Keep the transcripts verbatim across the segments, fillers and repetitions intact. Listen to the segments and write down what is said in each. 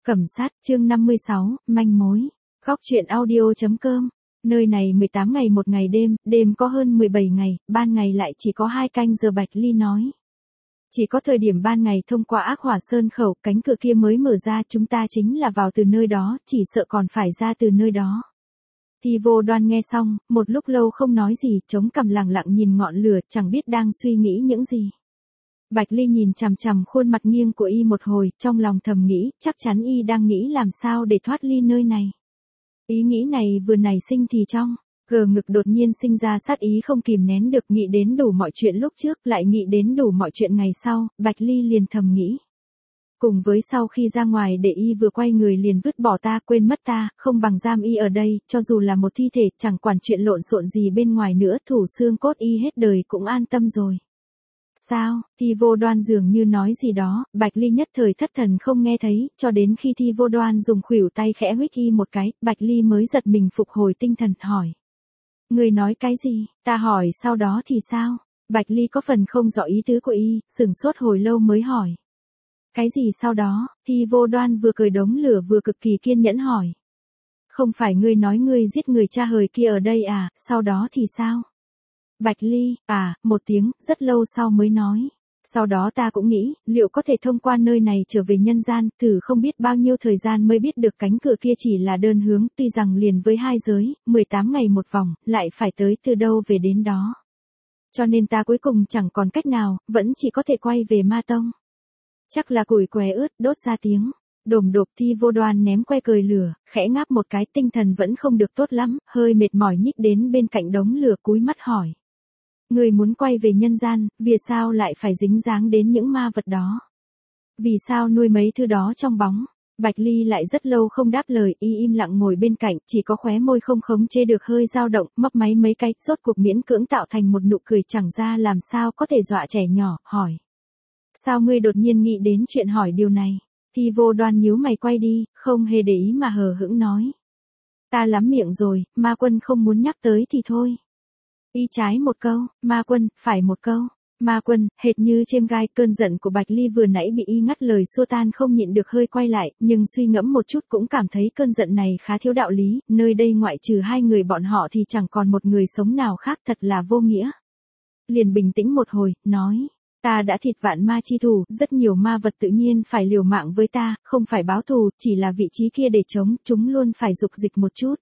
Cẩm sát, chương năm mươi sáu, manh mối. Góc truyện audio.com. Nơi này mười tám ngày một ngày đêm, đêm có hơn mười bảy ngày, ban ngày lại chỉ có hai canh giờ. Bạch Ly nói. Chỉ có thời điểm ban ngày thông qua Ác Hỏa Sơn khẩu, cánh cửa kia mới mở ra, chúng ta chính là vào từ nơi đó, chỉ sợ còn phải ra từ nơi đó. Thi Vô Đoan nghe xong, một lúc lâu không nói gì, chống cằm lặng lặng nhìn ngọn lửa, chẳng biết đang suy nghĩ những gì. Bạch Ly nhìn chằm chằm khuôn mặt nghiêng của y một hồi, trong lòng thầm nghĩ, chắc chắn y đang nghĩ làm sao để thoát ly nơi này. Ý nghĩ này vừa nảy sinh thì trong gờ ngực đột nhiên sinh ra sát ý không kìm nén được, nghĩ đến đủ mọi chuyện lúc trước, lại nghĩ đến đủ mọi chuyện ngày sau, Bạch Ly liền thầm nghĩ. Cùng với sau khi ra ngoài để y vừa quay người liền vứt bỏ ta, quên mất ta, không bằng giam y ở đây, cho dù là một thi thể, chẳng quản chuyện lộn xộn gì bên ngoài nữa, thủ xương cốt y hết đời cũng an tâm rồi. Sao? Thi Vô Đoan dường như nói gì đó, Bạch Ly nhất thời thất thần không nghe thấy, cho đến khi Thi Vô Đoan dùng khuỷu tay khẽ huých y một cái, Bạch Ly mới giật mình phục hồi tinh thần, hỏi. Người nói cái gì? Ta hỏi sau đó thì sao? Bạch Ly có phần không rõ ý tứ của y, sửng sốt hồi lâu mới hỏi. Cái gì sau đó? Thi Vô Đoan vừa cười đống lửa vừa cực kỳ kiên nhẫn hỏi. Không phải ngươi nói ngươi giết người cha hời kia ở đây à, sau đó thì sao? Bạch Ly, à, một tiếng, rất lâu sau mới nói. Sau đó ta cũng nghĩ, liệu có thể thông qua nơi này trở về nhân gian, thử không biết bao nhiêu thời gian mới biết được cánh cửa kia chỉ là đơn hướng, tuy rằng liền với hai giới, mười tám ngày một vòng, lại phải tới từ đâu về đến đó. Cho nên ta cuối cùng chẳng còn cách nào, vẫn chỉ có thể quay về Ma Tông. Chắc là củi què ướt, đốt ra tiếng. Đồm đột. Thi Vô Đoan ném que cười lửa, khẽ ngáp một cái, tinh thần vẫn không được tốt lắm, hơi mệt mỏi nhích đến bên cạnh đống lửa cúi mắt hỏi. Người muốn quay về nhân gian, vì sao lại phải dính dáng đến những ma vật đó? Vì sao nuôi mấy thứ đó trong bóng? Bạch Ly lại rất lâu không đáp lời, y im lặng ngồi bên cạnh, chỉ có khóe môi không khống chế được hơi dao động, mấp máy mấy cái, rốt cuộc miễn cưỡng tạo thành một nụ cười chẳng ra làm sao có thể dọa trẻ nhỏ, hỏi. Sao ngươi đột nhiên nghĩ đến chuyện hỏi điều này? Thi Vô Đoan nhíu mày quay đi, không hề để ý mà hờ hững nói. Ta lắm miệng rồi, Ma Quân không muốn nhắc tới thì thôi. Y trái một câu, Ma Quân, phải một câu. Ma Quân, hệt như chêm gai, cơn giận của Bạch Ly vừa nãy bị y ngắt lời xua tan không nhịn được hơi quay lại, nhưng suy ngẫm một chút cũng cảm thấy cơn giận này khá thiếu đạo lý, nơi đây ngoại trừ hai người bọn họ thì chẳng còn một người sống nào khác, thật là vô nghĩa. Liền bình tĩnh một hồi, nói. Ta đã thịt vạn ma chi thủ, rất nhiều ma vật tự nhiên phải liều mạng với ta, không phải báo thù, chỉ là vị trí kia để chống, chúng luôn phải dục dịch một chút.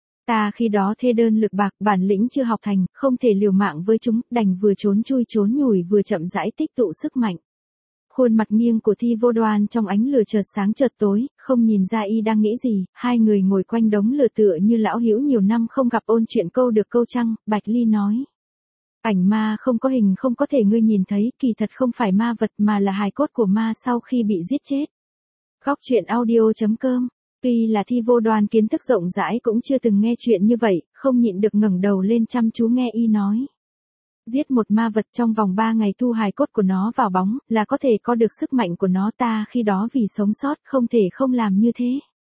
Ta khi đó thê đơn lực bạc, bản lĩnh chưa học thành, không thể liều mạng với chúng, đành vừa trốn chui trốn nhủi vừa chậm rãi tích tụ sức mạnh. Khuôn mặt nghiêng của Thi Vô Đoan trong ánh lửa chợt sáng chợt tối, không nhìn ra y đang nghĩ gì, hai người ngồi quanh đống lửa tựa như lão hữu nhiều năm không gặp ôn chuyện câu được câu trăng, Bạch Ly nói. Ảnh ma không có hình không có thể ngươi nhìn thấy, kỳ thật không phải ma vật mà là hài cốt của ma sau khi bị giết chết. Góc truyện audio.com. Tuy là Thi Vô Đoan kiến thức rộng rãi cũng chưa từng nghe chuyện như vậy, không nhịn được ngẩng đầu lên chăm chú nghe y nói. Giết một ma vật trong vòng ba ngày thu hài cốt của nó vào bóng, là có thể có được sức mạnh của nó, ta khi đó vì sống sót không thể không làm như thế.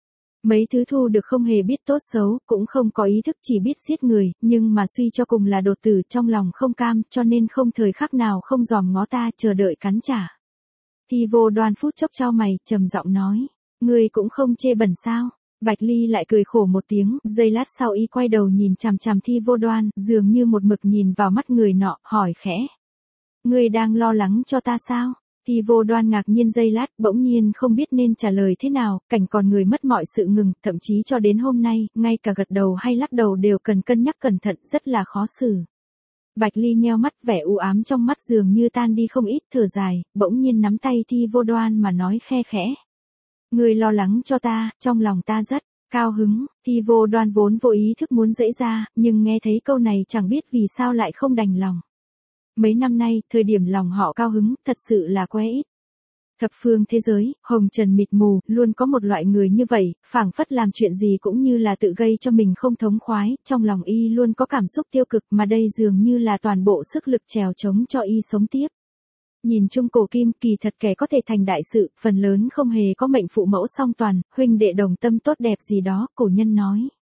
Mấy thứ thu được không hề biết tốt xấu, cũng không có ý thức, chỉ biết giết người, nhưng mà suy cho cùng là đột tử, trong lòng không cam, cho nên không thời khắc nào không dòm ngó ta, chờ đợi cắn trả. Thi Vô Đoan phút chốc chau mày, trầm giọng nói. Ngươi cũng không chê bẩn sao? Bạch Ly lại cười khổ một tiếng, giây lát sau y quay đầu nhìn chằm chằm Thi Vô Đoan, dường như một mực nhìn vào mắt người nọ, hỏi khẽ. Ngươi đang lo lắng cho ta sao? Thi Vô Đoan ngạc nhiên giây lát, bỗng nhiên không biết nên trả lời thế nào, cảnh còn người mất mọi sự ngừng, thậm chí cho đến hôm nay, ngay cả gật đầu hay lắc đầu đều cần cân nhắc cẩn thận, rất là khó xử. Bạch Ly nheo mắt, vẻ u ám trong mắt dường như tan đi không ít, thở dài, bỗng nhiên nắm tay Thi Vô Đoan mà nói khe khẽ. Ngươi lo lắng cho ta, trong lòng ta rất cao hứng. Thi Vô Đoan vốn vô ý thức muốn dễ ra, nhưng nghe thấy câu này chẳng biết vì sao lại không đành lòng. Mấy năm nay, thời điểm lòng họ cao hứng, thật sự là quá ít. Thập phương thế giới, hồng trần mịt mù, luôn có một loại người như vậy, phảng phất làm chuyện gì cũng như là tự gây cho mình không thống khoái, trong lòng y luôn có cảm xúc tiêu cực mà đây dường như là toàn bộ sức lực trèo chống cho y sống tiếp. Nhìn chung cổ kim, kỳ thật kẻ có thể thành đại sự, phần lớn không hề có mệnh phụ mẫu song toàn, huynh đệ đồng tâm tốt đẹp gì đó, cổ nhân nói.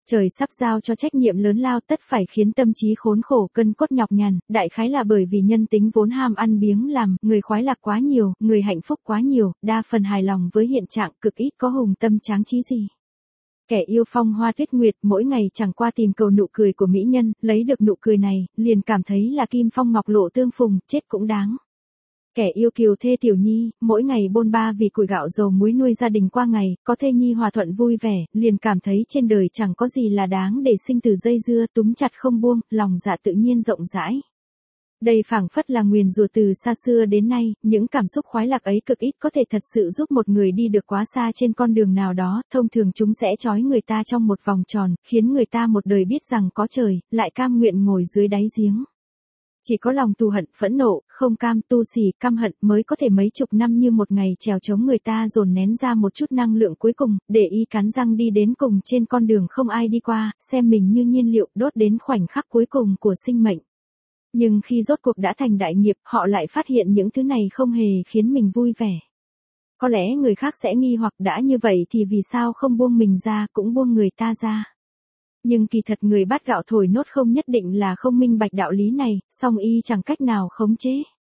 Trời sắp giao cho trách nhiệm lớn lao tất phải khiến tâm trí khốn khổ cân cốt nhọc nhằn, đại khái là bởi vì nhân tính vốn ham ăn biếng làm, người khoái lạc quá nhiều, người hạnh phúc quá nhiều, đa phần hài lòng với hiện trạng, cực ít có hùng tâm tráng trí gì. Kẻ yêu phong hoa tuyết nguyệt mỗi ngày chẳng qua tìm cầu nụ cười của mỹ nhân, lấy được nụ cười này, liền cảm thấy là kim phong ngọc lộ tương phùng, chết cũng đáng. Kẻ yêu kiều thê tiểu nhi, mỗi ngày bôn ba vì củi gạo dầu muối nuôi gia đình qua ngày, có thê nhi hòa thuận vui vẻ, liền cảm thấy trên đời chẳng có gì là đáng để sinh từ dây dưa túm chặt không buông, lòng dạ tự nhiên rộng rãi. Đây phảng phất là nguyền rủa từ xa xưa đến nay, những cảm xúc khoái lạc ấy cực ít có thể thật sự giúp một người đi được quá xa trên con đường nào đó, thông thường chúng sẽ trói người ta trong một vòng tròn, khiến người ta một đời biết rằng có trời, lại cam nguyện ngồi dưới đáy giếng. Chỉ có lòng thù hận, phẫn nộ, không cam, tu xì, căm hận mới có thể mấy chục năm như một ngày trèo chống người ta dồn nén ra một chút năng lượng cuối cùng, để y cắn răng đi đến cùng trên con đường không ai đi qua, xem mình như nhiên liệu đốt đến khoảnh khắc cuối cùng của sinh mệnh. Nhưng khi rốt cuộc đã thành đại nghiệp, họ lại phát hiện những thứ này không hề khiến mình vui vẻ. Có lẽ người khác sẽ nghi hoặc đã như vậy thì vì sao không buông mình ra, cũng buông người ta ra. Nhưng kỳ thật người bát gạo thổi nốt không nhất định là không minh bạch đạo lý này, song y chẳng cách nào khống chế.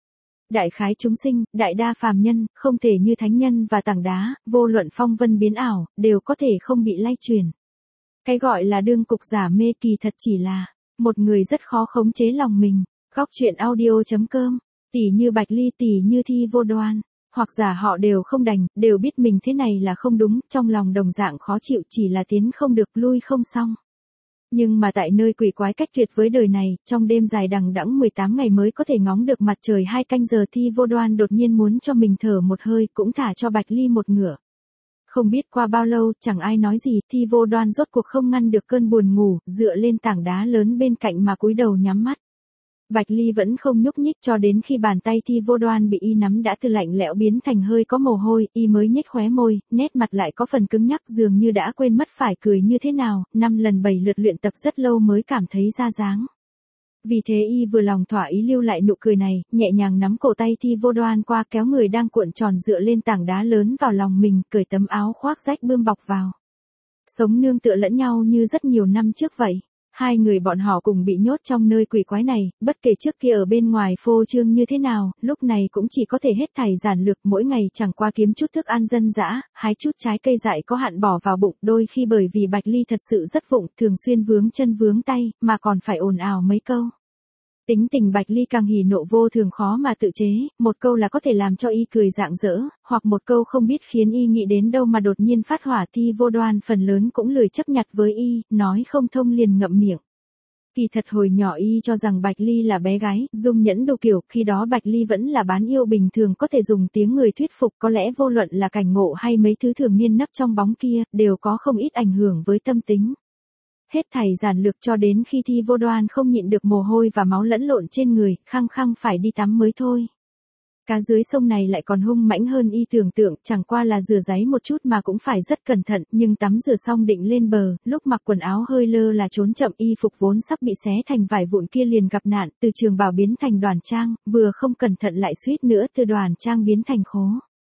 Đại khái chúng sinh, đại đa phàm nhân, không thể như thánh nhân và tảng đá, vô luận phong vân biến ảo, đều có thể không bị lay chuyển. Cái gọi là đương cục giả mê kỳ thật chỉ là một người rất khó khống chế lòng mình. Góc truyện audio chấm com, tỷ như Bạch Ly, tỷ như Thi Vô Đoan, hoặc giả họ đều không đành, đều biết mình thế này là không đúng, trong lòng đồng dạng khó chịu, chỉ là tiến không được, lui không xong. Nhưng mà tại nơi quỷ quái cách tuyệt với đời này, trong đêm dài đằng đẵng mười tám ngày mới có thể ngóng được mặt trời hai canh giờ, Thi Vô Đoan đột nhiên muốn cho mình thở một hơi, cũng thả cho Bạch Ly một ngửa. Không biết qua bao lâu, chẳng ai nói gì, Thi Vô Đoan rốt cuộc không ngăn được cơn buồn ngủ, dựa lên tảng đá lớn bên cạnh mà cúi đầu nhắm mắt. Bạch Ly vẫn không nhúc nhích cho đến khi bàn tay Thi Vô Đoan bị y nắm đã từ lạnh lẽo biến thành hơi có mồ hôi, y mới nhếch khóe môi, nét mặt lại có phần cứng nhắc, dường như đã quên mất phải cười như thế nào, năm lần bảy lượt luyện tập rất lâu mới cảm thấy ra dáng. Vì thế y vừa lòng thỏa ý lưu lại nụ cười này, nhẹ nhàng nắm cổ tay Thi Vô Đoan qua, kéo người đang cuộn tròn dựa lên tảng đá lớn vào lòng mình, cởi tấm áo khoác rách bươm bọc vào. Sống nương tựa lẫn nhau như rất nhiều năm trước vậy. Hai người bọn họ cùng bị nhốt trong nơi quỷ quái này, bất kể trước kia ở bên ngoài phô trương như thế nào, lúc này cũng chỉ có thể hết thảy giản lược, mỗi ngày chẳng qua kiếm chút thức ăn dân dã, hái chút trái cây dại có hạn bỏ vào bụng, đôi khi bởi vì Bạch Ly thật sự rất vụng, thường xuyên vướng chân vướng tay, mà còn phải ồn ào mấy câu. Tính tình Bạch Ly càng hỉ nộ vô thường khó mà tự chế, một câu là có thể làm cho y cười rạng rỡ, hoặc một câu không biết khiến y nghĩ đến đâu mà đột nhiên phát hỏa. Thi Vô Đoan phần lớn cũng lười chấp nhặt với y, nói không thông liền ngậm miệng. Kỳ thật hồi nhỏ y cho rằng Bạch Ly là bé gái, dung nhẫn đủ kiểu, khi đó Bạch Ly vẫn là bán yêu bình thường, có thể dùng tiếng người thuyết phục, có lẽ vô luận là cảnh ngộ hay mấy thứ thường niên nấp trong bóng kia, đều có không ít ảnh hưởng với tâm tính. Hết thảy giản lược cho đến khi Thi Vô Đoan không nhịn được mồ hôi và máu lẫn lộn trên người, khăng khăng phải đi tắm mới thôi. Cá dưới sông này lại còn hung mãnh hơn y tưởng tượng, chẳng qua là rửa ráy một chút mà cũng phải rất cẩn thận, nhưng tắm rửa xong định lên bờ, lúc mặc quần áo hơi lơ là trốn chậm, y phục vốn sắp bị xé thành vải vụn kia liền gặp nạn, từ trường bảo biến thành đoàn trang, vừa không cẩn thận lại suýt nữa từ đoàn trang biến thành khố.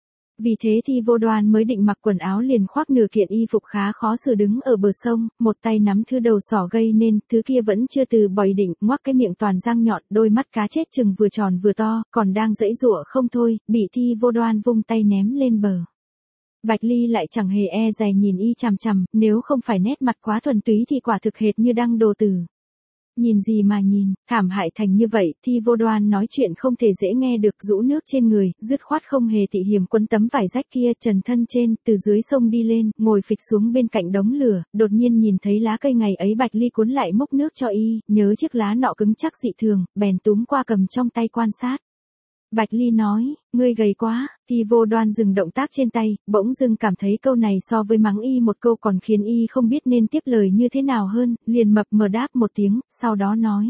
Vì thế Thi Vô Đoan mới định mặc quần áo liền khoác nửa kiện y phục khá khó xử đứng ở bờ sông, một tay nắm thứ đầu sỏ gây nên, thứ kia vẫn chưa từ bỏ ý định, ngoác cái miệng toàn răng nhọn, đôi mắt cá chết chừng vừa tròn vừa to, còn đang giãy giụa không thôi, bị Thi Vô Đoan vung tay ném lên bờ. Bạch Ly lại chẳng hề e dè nhìn y chằm chằm, nếu không phải nét mặt quá thuần túy thì quả thực hệt như đang đồ tử. Nhìn gì mà nhìn, thảm hại thành như vậy, Thi Vô Đoan nói chuyện không thể dễ nghe được, rũ nước trên người, dứt khoát không hề tị hiềm quấn tấm vải rách kia, trần thân trên, từ dưới sông đi lên, ngồi phịch xuống bên cạnh đống lửa, đột nhiên nhìn thấy lá cây ngày ấy Bạch Ly cuốn lại múc nước cho y, nhớ chiếc lá nọ cứng chắc dị thường, bèn túm qua cầm trong tay quan sát. Bạch Ly nói, ngươi gầy quá. Thi Vô Đoan dừng động tác trên tay, bỗng dưng cảm thấy câu này so với mắng y một câu còn khiến y không biết nên tiếp lời như thế nào hơn, liền mập mờ đáp một tiếng, sau đó nói.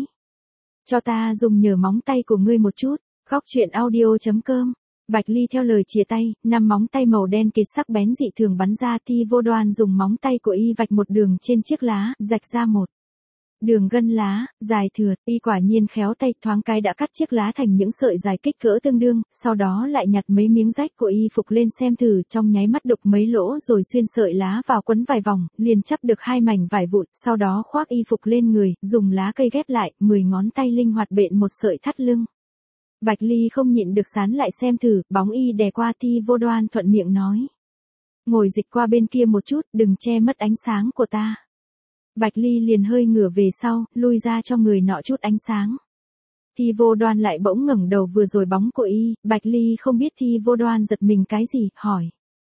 Cho ta dùng nhờ móng tay của ngươi một chút. Góc truyện audio chấm com. Bạch Ly theo lời chìa tay, năm móng tay màu đen kịt sắc bén dị thường bắn ra. Thi Vô Đoan dùng móng tay của y vạch một đường trên chiếc lá, rạch ra một đường gân lá, dài thừa, y quả nhiên khéo tay thoáng cái đã cắt chiếc lá thành những sợi dài kích cỡ tương đương, sau đó lại nhặt mấy miếng rách của y phục lên xem thử, trong nháy mắt đục mấy lỗ rồi xuyên sợi lá vào quấn vài vòng, liền chắp được hai mảnh vải vụn, sau đó khoác y phục lên người, dùng lá cây ghép lại, mười ngón tay linh hoạt bện một sợi thắt lưng. Bạch Ly không nhịn được sán lại xem thử, bóng y đè qua Thi Vô Đoan thuận miệng nói. Ngồi dịch qua bên kia một chút, đừng che mất ánh sáng của ta. Bạch Ly liền hơi ngửa về sau, lui ra cho người nọ chút ánh sáng. Thi Vô Đoan lại bỗng ngẩng đầu vừa rồi bóng của y, Bạch Ly không biết Thi Vô Đoan giật mình cái gì, hỏi.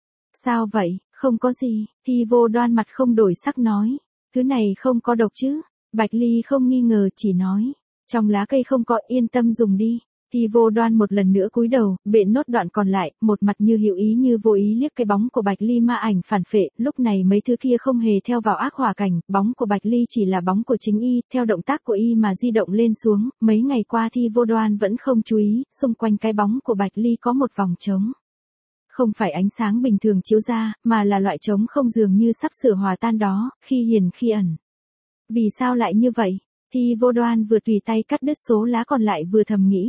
Sao vậy, không có gì, Thi Vô Đoan mặt không đổi sắc nói. Thứ này không có độc chứ, Bạch Ly không nghi ngờ chỉ nói. Trong lá cây không có, yên tâm dùng đi. Thi Vô Đoan một lần nữa cúi đầu, bện nốt đoạn còn lại, một mặt như hữu ý như vô ý liếc cái bóng của Bạch Ly ma ảnh phản phệ, lúc này mấy thứ kia không hề theo vào ác hỏa cảnh, bóng của Bạch Ly chỉ là bóng của chính y, theo động tác của y mà di động lên xuống, mấy ngày qua Thi Vô Đoan vẫn không chú ý, xung quanh cái bóng của Bạch Ly có một vòng trống. Không phải ánh sáng bình thường chiếu ra, mà là loại trống không dường như sắp sửa hòa tan đó, khi hiển khi ẩn. Vì sao lại như vậy? Thi Vô Đoan vừa tùy tay cắt đứt số lá còn lại vừa thầm nghĩ.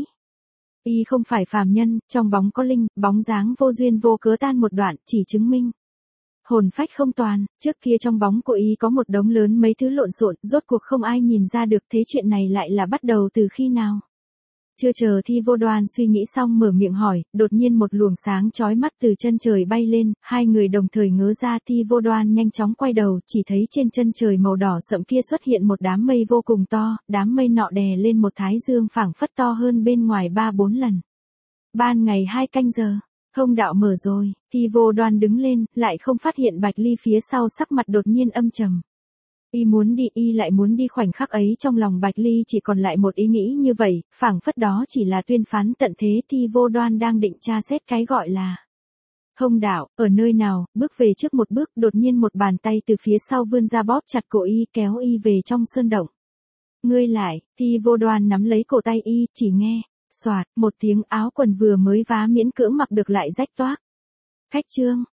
Y không phải phàm nhân, trong bóng có linh, bóng dáng vô duyên vô cớ tan một đoạn, chỉ chứng minh. Hồn phách không toàn, trước kia trong bóng của y có một đống lớn mấy thứ lộn xộn, rốt cuộc không ai nhìn ra được thế chuyện này lại là bắt đầu từ khi nào. Chưa chờ Thi Vô Đoan suy nghĩ xong mở miệng hỏi, đột nhiên một luồng sáng chói mắt từ chân trời bay lên, hai người đồng thời ngớ ra. Thi Vô Đoan nhanh chóng quay đầu, chỉ thấy trên chân trời màu đỏ sậm kia xuất hiện một đám mây vô cùng to, đám mây nọ đè lên một thái dương phảng phất to hơn bên ngoài ba bốn lần. Ban ngày hai canh giờ, thông đạo mở rồi, Thi Vô Đoan đứng lên, lại không phát hiện Bạch Ly phía sau sắc mặt đột nhiên âm trầm. Y muốn đi, y lại muốn đi, khoảnh khắc ấy trong lòng Bạch Ly chỉ còn lại một ý nghĩ như vậy, phảng phất đó chỉ là tuyên phán tận thế. Thi Vô Đoan đang định tra xét cái gọi là thông đạo, ở nơi nào, bước về trước một bước, đột nhiên một bàn tay từ phía sau vươn ra bóp chặt cổ y, kéo y về trong sơn động. Ngươi lại, Thi Vô Đoan nắm lấy cổ tay y, chỉ nghe, xoạt, một tiếng, áo quần vừa mới vá miễn cưỡng mặc được lại rách toác. Khách trương,